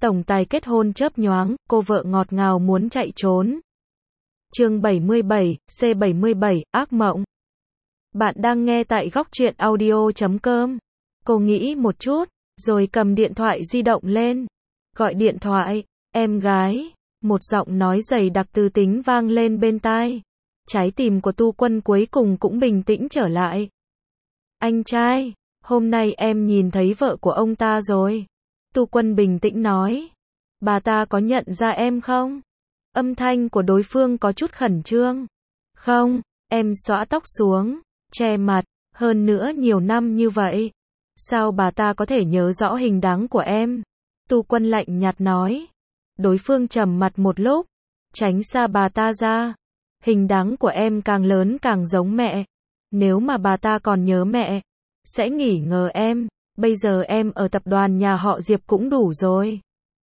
Tổng tài kết hôn chớp nhoáng, cô vợ ngọt ngào muốn chạy trốn. Chương 77, C77, ác mộng. Bạn đang nghe tại góc truyện audio.com. Cô nghĩ một chút, rồi cầm điện thoại di động lên. Gọi điện thoại, em gái. Một giọng nói dày đặc từ tính vang lên bên tai. Trái tim của Tu Quân cuối cùng cũng bình tĩnh trở lại. Anh trai, hôm nay em nhìn thấy vợ của ông ta rồi. Tu Quân bình tĩnh nói. Bà ta có nhận ra em không? Âm thanh của đối phương có chút khẩn trương. Không, em xõa tóc xuống, che mặt, hơn nữa nhiều năm như vậy. Sao bà ta có thể nhớ rõ hình dáng của em? Tu Quân lạnh nhạt nói. Đối phương trầm mặt một lúc, tránh xa bà ta ra. Hình dáng của em càng lớn càng giống mẹ. Nếu mà bà ta còn nhớ mẹ, sẽ nghi ngờ em. Bây giờ em ở tập đoàn nhà họ Diệp cũng đủ rồi.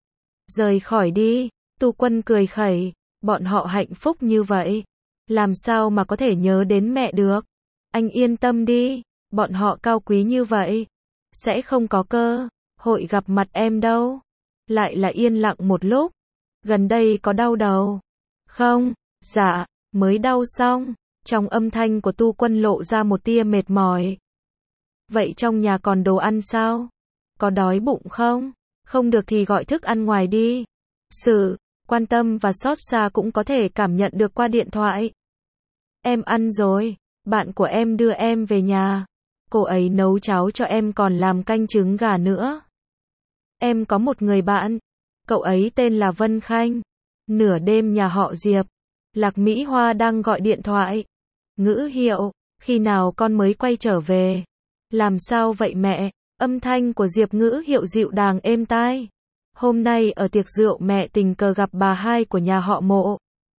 Rời khỏi đi, Tu Quân cười khẩy. Bọn họ hạnh phúc như vậy, làm sao mà có thể nhớ đến mẹ được? Anh yên tâm đi, bọn họ cao quý như vậy, sẽ không có cơ hội gặp mặt em đâu. Lại là yên lặng một lúc. Gần đây có đau đầu không? Dạ, mới đau xong. Trong âm thanh của Tu Quân lộ ra một tia mệt mỏi. Vậy trong nhà còn đồ ăn sao? Có đói bụng không? Không được thì gọi thức ăn ngoài đi. Sự quan tâm và xót xa cũng có thể cảm nhận được qua điện thoại. Em ăn rồi, bạn của em đưa em về nhà. Cô ấy nấu cháo cho em còn làm canh trứng gà nữa. Em có một người bạn, cậu ấy tên là Vân Khanh. Nửa đêm nhà họ Diệp, Lạc Mỹ Hoa đang gọi điện thoại. Ngữ Hiệu, khi nào con mới quay trở về? Làm sao vậy mẹ? Âm thanh của Diệp Ngữ Hiệu dịu dàng êm tai. Hôm nay ở tiệc rượu mẹ tình cờ gặp bà hai của nhà họ Mộ.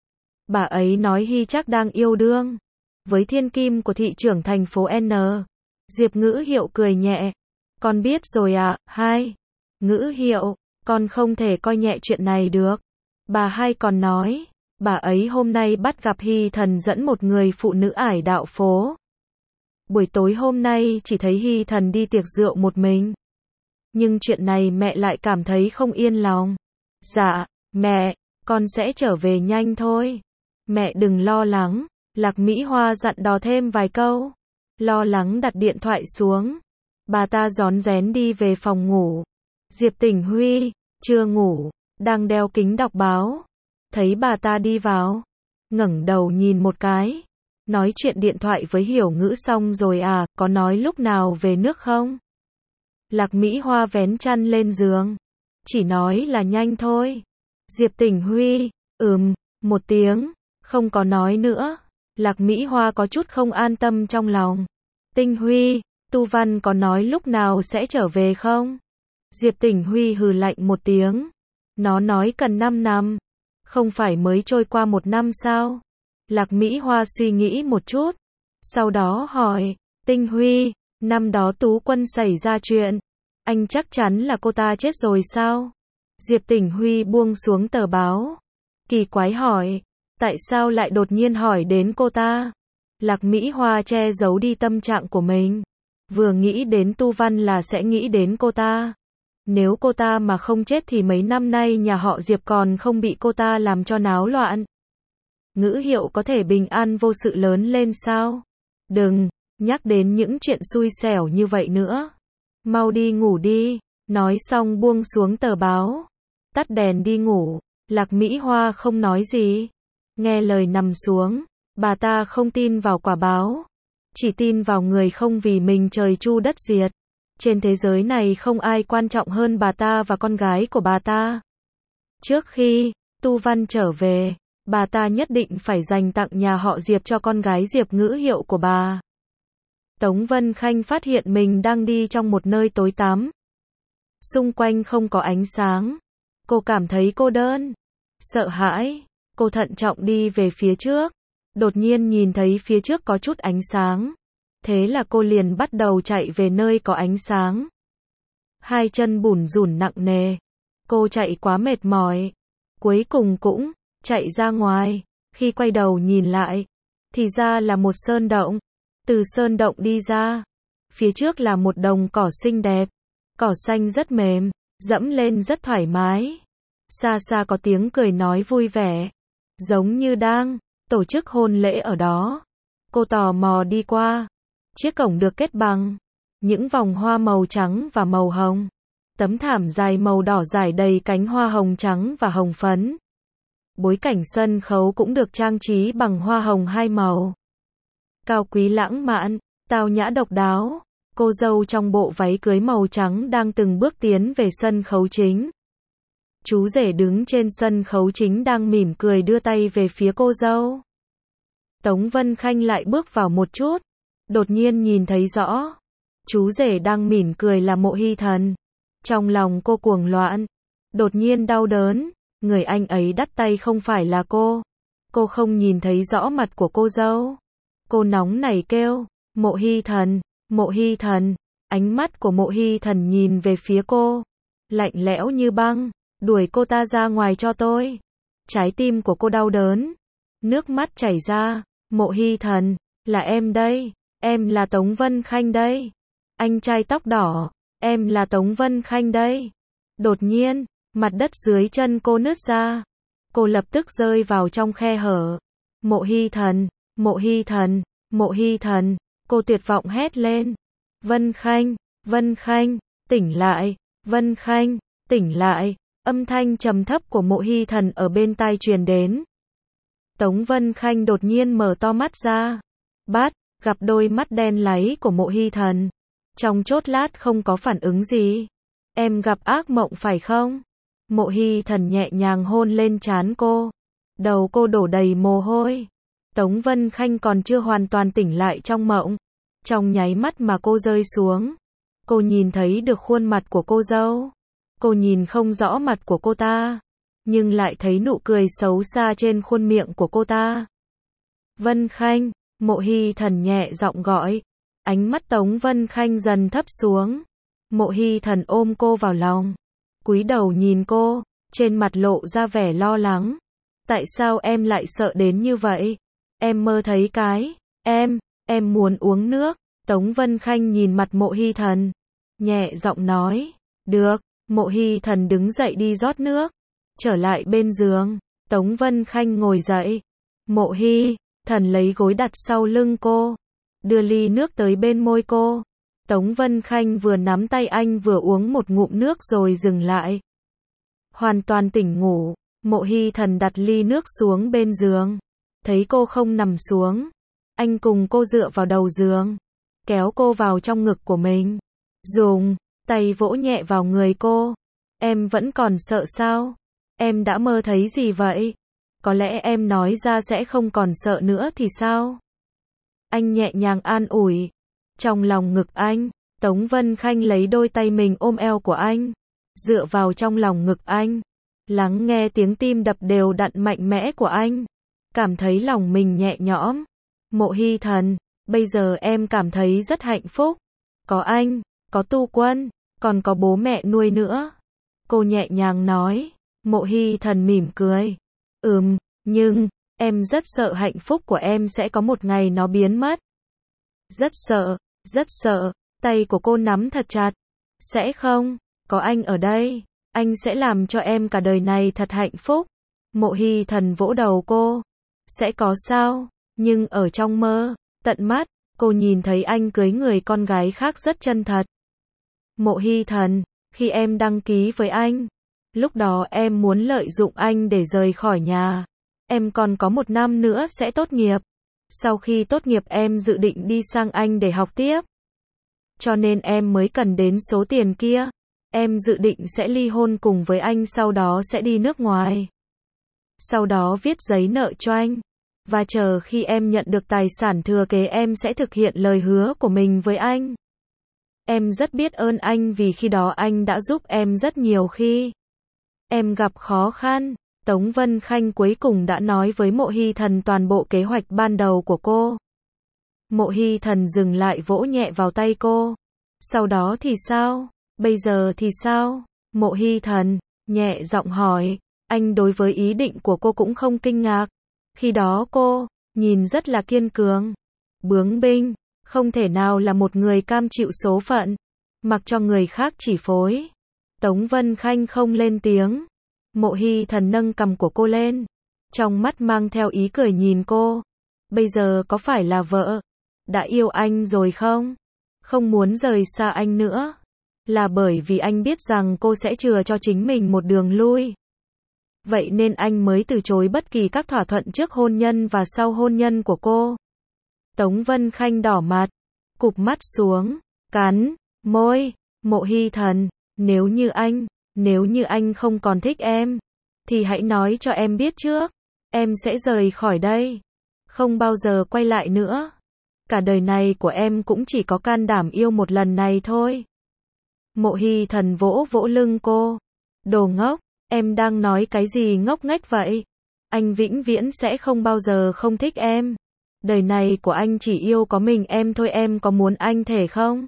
Bà ấy nói Hy chắc đang yêu đương với thiên kim của thị trưởng thành phố N. Diệp Ngữ Hiệu cười nhẹ. Con biết rồi ạ, hai. Ngữ Hiệu, con không thể coi nhẹ chuyện này được. Bà hai còn nói, bà ấy hôm nay bắt gặp Hy Thần dẫn một người phụ nữ ải đạo phố. Buổi tối hôm nay chỉ thấy Hy Thần đi tiệc rượu một mình. Nhưng chuyện này mẹ lại cảm thấy không yên lòng. Dạ, mẹ, con sẽ trở về nhanh thôi. Mẹ đừng lo lắng. Lạc Mỹ Hoa dặn dò thêm vài câu. Lo lắng đặt điện thoại xuống. Bà ta rón rén đi về phòng ngủ. Diệp Tỉnh Huy, chưa ngủ, đang đeo kính đọc báo. Thấy bà ta đi vào, ngẩng đầu nhìn một cái. Nói chuyện điện thoại với Hiểu Ngữ xong rồi à, có nói lúc nào về nước không? Lạc Mỹ Hoa vén chăn lên giường. Chỉ nói là nhanh thôi. Diệp Tỉnh Huy, một tiếng, không có nói nữa. Lạc Mỹ Hoa có chút không an tâm trong lòng. Tinh Huy, Tu Văn có nói lúc nào sẽ trở về không? Diệp Tỉnh Huy hừ lạnh một tiếng. Nó nói cần 5 năm. Không phải mới trôi qua 1 năm sao? Lạc Mỹ Hoa suy nghĩ một chút. Sau đó hỏi, Tinh Huy, năm đó Tú Quân xảy ra chuyện. Anh chắc chắn là cô ta chết rồi sao? Diệp Tỉnh Huy buông xuống tờ báo. Kỳ quái hỏi, tại sao lại đột nhiên hỏi đến cô ta? Lạc Mỹ Hoa che giấu đi tâm trạng của mình. Vừa nghĩ đến Tu Văn là sẽ nghĩ đến cô ta. Nếu cô ta mà không chết thì mấy năm nay nhà họ Diệp còn không bị cô ta làm cho náo loạn. Ngữ Hiệu có thể bình an vô sự lớn lên sao? Đừng nhắc đến những chuyện xui xẻo như vậy nữa. Mau đi ngủ đi. Nói xong buông xuống tờ báo. Tắt đèn đi ngủ. Lạc Mỹ Hoa không nói gì. Nghe lời nằm xuống. Bà ta không tin vào quả báo. Chỉ tin vào người không vì mình trời chu đất diệt. Trên thế giới này không ai quan trọng hơn bà ta và con gái của bà ta. Trước khi Tu Văn trở về, bà ta nhất định phải dành tặng nhà họ Diệp cho con gái Diệp Ngữ Hiệu của bà. Tống Vân Khanh phát hiện mình đang đi trong một nơi tối tăm. Xung quanh không có ánh sáng. Cô cảm thấy cô đơn, sợ hãi. Cô thận trọng đi về phía trước. Đột nhiên nhìn thấy phía trước có chút ánh sáng. Thế là cô liền bắt đầu chạy về nơi có ánh sáng. Hai chân bủn rủn nặng nề. Cô chạy quá mệt mỏi. Cuối cùng cũng chạy ra ngoài. Khi quay đầu nhìn lại, thì ra là một sơn động. Từ sơn động đi ra, phía trước là một đồng cỏ xinh đẹp. Cỏ xanh rất mềm, dẫm lên rất thoải mái. Xa xa có tiếng cười nói vui vẻ, giống như đang tổ chức hôn lễ ở đó. Cô tò mò đi qua. Chiếc cổng được kết bằng những vòng hoa màu trắng và màu hồng. Tấm thảm dài màu đỏ trải đầy cánh hoa hồng trắng và hồng phấn. Bối cảnh sân khấu cũng được trang trí bằng hoa hồng hai màu. Cao quý lãng mạn, tao nhã độc đáo. Cô dâu trong bộ váy cưới màu trắng đang từng bước tiến về sân khấu chính. Chú rể đứng trên sân khấu chính đang mỉm cười đưa tay về phía cô dâu. Tống Vân Khanh lại bước vào một chút, đột nhiên nhìn thấy rõ. Chú rể đang mỉm cười là Mộ Hy Thần. Trong lòng cô cuồng loạn, đột nhiên đau đớn, người anh ấy đắt tay không phải là cô. Cô không nhìn thấy rõ mặt của cô dâu. Cô nóng nảy kêu, Mộ Hy Thần, Mộ Hy Thần. Ánh mắt của Mộ Hy Thần nhìn về phía cô, lạnh lẽo như băng, đuổi cô ta ra ngoài cho tôi. Trái tim của cô đau đớn, nước mắt chảy ra. Mộ Hy Thần, là em đây, em là Tống Vân Khanh đây. Anh trai tóc đỏ, em là Tống Vân Khanh đây. Đột nhiên, mặt đất dưới chân cô nứt ra. Cô lập tức rơi vào trong khe hở. Mộ Hy Thần, Mộ Hy Thần, Mộ Hy Thần. Cô tuyệt vọng hét lên. Vân Khanh, Vân Khanh, tỉnh lại, Vân Khanh, tỉnh lại. Âm thanh trầm thấp của Mộ Hy Thần ở bên tai truyền đến. Tống Vân Khanh đột nhiên mở to mắt ra. Gặp đôi mắt đen láy của Mộ Hy Thần. Trong chốc lát không có phản ứng gì. Em gặp ác mộng phải không? Mộ Hy Thần nhẹ nhàng hôn lên trán cô. Đầu cô đổ đầy mồ hôi. Tống Vân Khanh còn chưa hoàn toàn tỉnh lại trong mộng. Trong nháy mắt mà cô rơi xuống, cô nhìn thấy được khuôn mặt của cô dâu. Cô nhìn không rõ mặt của cô ta, nhưng lại thấy nụ cười xấu xa trên khuôn miệng của cô ta. Vân Khanh, Mộ Hy Thần nhẹ giọng gọi. Ánh mắt Tống Vân Khanh dần thấp xuống. Mộ Hy Thần ôm cô vào lòng, cúi đầu nhìn cô, trên mặt lộ ra vẻ lo lắng. Tại sao em lại sợ đến như vậy? Em mơ thấy cái, em muốn uống nước. Tống Vân Khanh nhìn mặt Mộ Hy Thần, nhẹ giọng nói. Được. Mộ Hy Thần đứng dậy đi rót nước, trở lại bên giường. Tống Vân Khanh ngồi dậy. Mộ Hy Thần lấy gối đặt sau lưng cô, đưa ly nước tới bên môi cô. Tống Vân Khanh vừa nắm tay anh vừa uống một ngụm nước rồi dừng lại. Hoàn toàn tỉnh ngủ, Mộ Hy Thần đặt ly nước xuống bên giường. Thấy cô không nằm xuống, anh cùng cô dựa vào đầu giường, kéo cô vào trong ngực của mình, dùng tay vỗ nhẹ vào người cô. Em vẫn còn sợ sao? Em đã mơ thấy gì vậy? Có lẽ em nói ra sẽ không còn sợ nữa thì sao? Anh nhẹ nhàng an ủi. Trong lòng ngực anh, Tống Vân Khanh lấy đôi tay mình ôm eo của anh, dựa vào trong lòng ngực anh, lắng nghe tiếng tim đập đều đặn mạnh mẽ của anh, cảm thấy lòng mình nhẹ nhõm. Mộ Hy Thần, bây giờ em cảm thấy rất hạnh phúc. Có anh, có Tu Quân, còn có bố mẹ nuôi nữa. Cô nhẹ nhàng nói. Mộ Hy Thần mỉm cười. Nhưng, em rất sợ hạnh phúc của em sẽ có một ngày nó biến mất. Rất sợ, tay của cô nắm thật chặt. Sẽ không, có anh ở đây, anh sẽ làm cho em cả đời này thật hạnh phúc. Mộ Hy Thần vỗ đầu cô. Sẽ có sao, nhưng ở trong mơ, tận mắt, cô nhìn thấy anh cưới người con gái khác rất chân thật. Mộ Hy Thần, khi em đăng ký với anh, lúc đó em muốn lợi dụng anh để rời khỏi nhà. Em còn có 1 năm nữa sẽ tốt nghiệp. Sau khi tốt nghiệp em dự định đi sang Anh để học tiếp. Cho nên em mới cần đến số tiền kia. Em dự định sẽ ly hôn cùng với anh, sau đó sẽ đi nước ngoài. Sau đó viết giấy nợ cho anh. Và chờ khi em nhận được tài sản thừa kế em sẽ thực hiện lời hứa của mình với anh. Em rất biết ơn anh vì khi đó anh đã giúp em rất nhiều khi em gặp khó khăn. Tống Vân Khanh cuối cùng đã nói với Mộ Hy Thần toàn bộ kế hoạch ban đầu của cô. Mộ Hy Thần dừng lại vỗ nhẹ vào tay cô. Sau đó thì sao? Bây giờ thì sao? Mộ Hy Thần nhẹ giọng hỏi. Anh đối với ý định của cô cũng không kinh ngạc. Khi đó cô nhìn rất là kiên cường, bướng binh, không thể nào là một người cam chịu số phận, mặc cho người khác chỉ phối. Tống Vân Khanh không lên tiếng. Mộ Hy Thần nâng cằm của cô lên, trong mắt mang theo ý cười nhìn cô. Bây giờ có phải là vợ đã yêu anh rồi không? Không muốn rời xa anh nữa. Là bởi vì anh biết rằng cô sẽ chừa cho chính mình một đường lui. Vậy nên anh mới từ chối bất kỳ các thỏa thuận trước hôn nhân và sau hôn nhân của cô. Tống Vân Khanh đỏ mặt, cụp mắt xuống, cắn môi. Mộ Hy Thần, nếu như anh không còn thích em, thì hãy nói cho em biết trước. Em sẽ rời khỏi đây, không bao giờ quay lại nữa. Cả đời này của em cũng chỉ có can đảm yêu một lần này thôi. Mộ Hy Thần vỗ vỗ lưng cô. Đồ ngốc, em đang nói cái gì ngốc nghếch vậy? Anh vĩnh viễn sẽ không bao giờ không thích em. Đời này của anh chỉ yêu có mình em thôi, em có muốn anh thể không?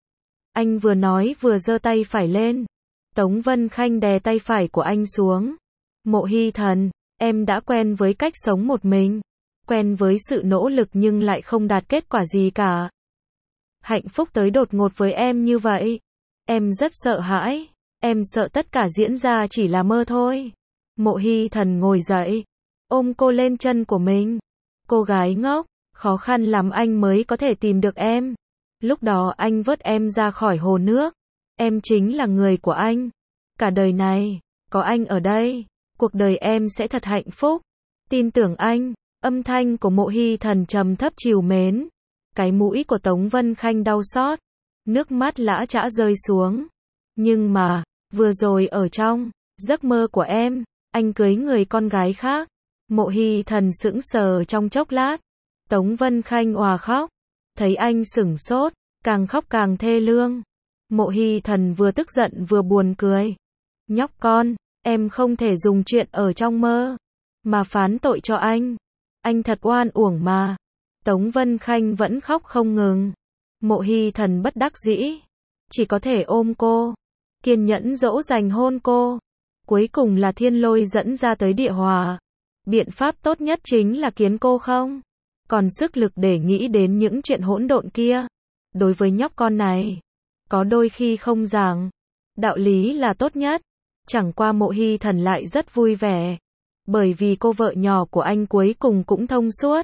Anh vừa nói vừa giơ tay phải lên. Tống Vân Khanh đè tay phải của anh xuống. Mộ Hy Thần, em đã quen với cách sống một mình, quen với sự nỗ lực nhưng lại không đạt kết quả gì cả. Hạnh phúc tới đột ngột với em như vậy. Em rất sợ hãi, em sợ tất cả diễn ra chỉ là mơ thôi. Mộ Hy Thần ngồi dậy, ôm cô lên chân của mình. Cô gái ngốc, khó khăn lắm anh mới có thể tìm được em. Lúc đó anh vớt em ra khỏi hồ nước. Em chính là người của anh. Cả đời này, có anh ở đây, cuộc đời em sẽ thật hạnh phúc. Tin tưởng anh. Âm thanh của Mộ Hy Thần trầm thấp trìu mến. Cái mũi của Tống Vân Khanh đau xót. Nước mắt lã chã rơi xuống. Nhưng mà, vừa rồi ở trong giấc mơ của em, anh cưới người con gái khác. Mộ Hy Thần sững sờ trong chốc lát. Tống Vân Khanh òa khóc. Thấy anh sửng sốt, càng khóc càng thê lương. Mộ Hy Thần vừa tức giận vừa buồn cười. Nhóc con, em không thể dùng chuyện ở trong mơ mà phán tội cho anh. Anh thật oan uổng mà. Tống Vân Khanh vẫn khóc không ngừng. Mộ Hy Thần bất đắc dĩ, chỉ có thể ôm cô, kiên nhẫn dỗ dành hôn cô. Cuối cùng là thiên lôi dẫn ra tới địa hòa. Biện pháp tốt nhất chính là khiến cô không còn sức lực để nghĩ đến những chuyện hỗn độn kia. Đối với nhóc con này, có đôi khi không giảng đạo lý là tốt nhất. Chẳng qua Mộ Hy Thần lại rất vui vẻ, bởi vì cô vợ nhỏ của anh cuối cùng cũng thông suốt.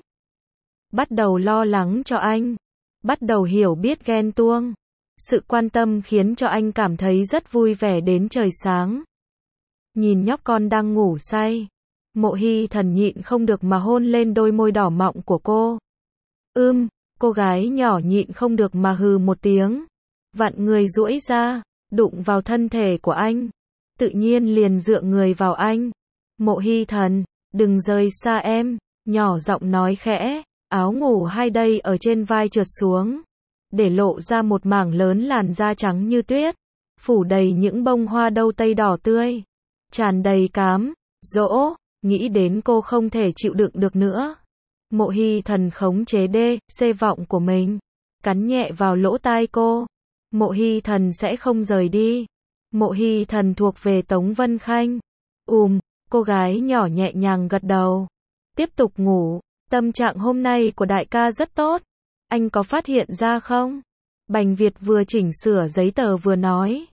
Bắt đầu lo lắng cho anh, bắt đầu hiểu biết ghen tuông. Sự quan tâm khiến cho anh cảm thấy rất vui vẻ đến trời sáng. Nhìn nhóc con đang ngủ say, Mộ Hy Thần nhịn không được mà hôn lên đôi môi đỏ mọng của cô. Cô gái nhỏ nhịn không được mà hừ một tiếng, vặn người duỗi ra, đụng vào thân thể của anh, tự nhiên liền dựa người vào anh. Mộ Hy Thần, đừng rời xa em, nhỏ giọng nói khẽ. Áo ngủ hai đây ở trên vai trượt xuống, để lộ ra một mảng lớn làn da trắng như tuyết, phủ đầy những bông hoa đâu tây đỏ tươi, tràn đầy cám dỗ. Nghĩ đến cô không thể chịu đựng được nữa. Mộ Hy Thần khống chế xê vọng của mình, cắn nhẹ vào lỗ tai cô. Mộ Hy Thần sẽ không rời đi. Mộ Hy Thần thuộc về Tống Vân Khanh. Cô gái nhỏ nhẹ nhàng gật đầu. Tiếp tục ngủ. Tâm trạng hôm nay của đại ca rất tốt. Anh có phát hiện ra không? Bành Việt vừa chỉnh sửa giấy tờ vừa nói.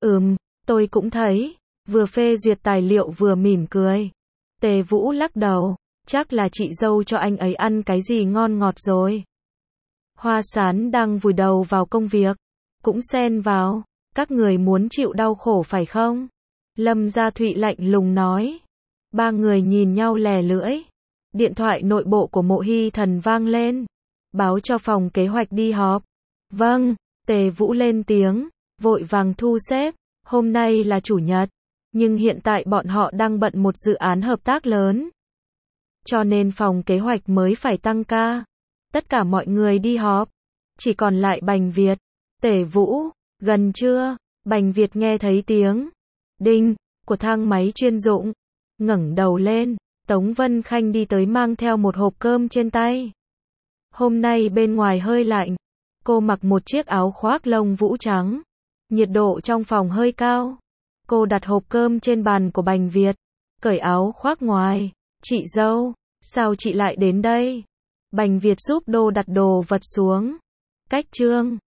Tôi cũng thấy. Vừa phê duyệt tài liệu vừa mỉm cười. Tề Vũ lắc đầu. Chắc là chị dâu cho anh ấy ăn cái gì ngon ngọt rồi. Hoa Sán đang vùi đầu vào công việc, cũng xen vào. Các người muốn chịu đau khổ phải không? Lâm Gia Thụy lạnh lùng nói. Ba người nhìn nhau lè lưỡi. Điện thoại nội bộ của Mộ Hy Thần vang lên, báo cho phòng kế hoạch đi họp. Vâng, Tề Vũ lên tiếng, vội vàng thu xếp. Hôm nay là chủ nhật, nhưng hiện tại bọn họ đang bận một dự án hợp tác lớn, cho nên phòng kế hoạch mới phải tăng ca. Tất cả mọi người đi họp, chỉ còn lại Bành Việt. Tề Vũ, gần chưa? Bành Việt nghe thấy tiếng đinh của thang máy chuyên dụng, ngẩng đầu lên. Tống Vân Khanh đi tới mang theo một hộp cơm trên tay. Hôm nay bên ngoài hơi lạnh, cô mặc một chiếc áo khoác lông vũ trắng. Nhiệt độ trong phòng hơi cao. Cô đặt hộp cơm trên bàn của Bành Việt, cởi áo khoác ngoài. Chị dâu, sao chị lại đến đây? Bành Việt giúp Đô đặt đồ vật xuống. Cách Trương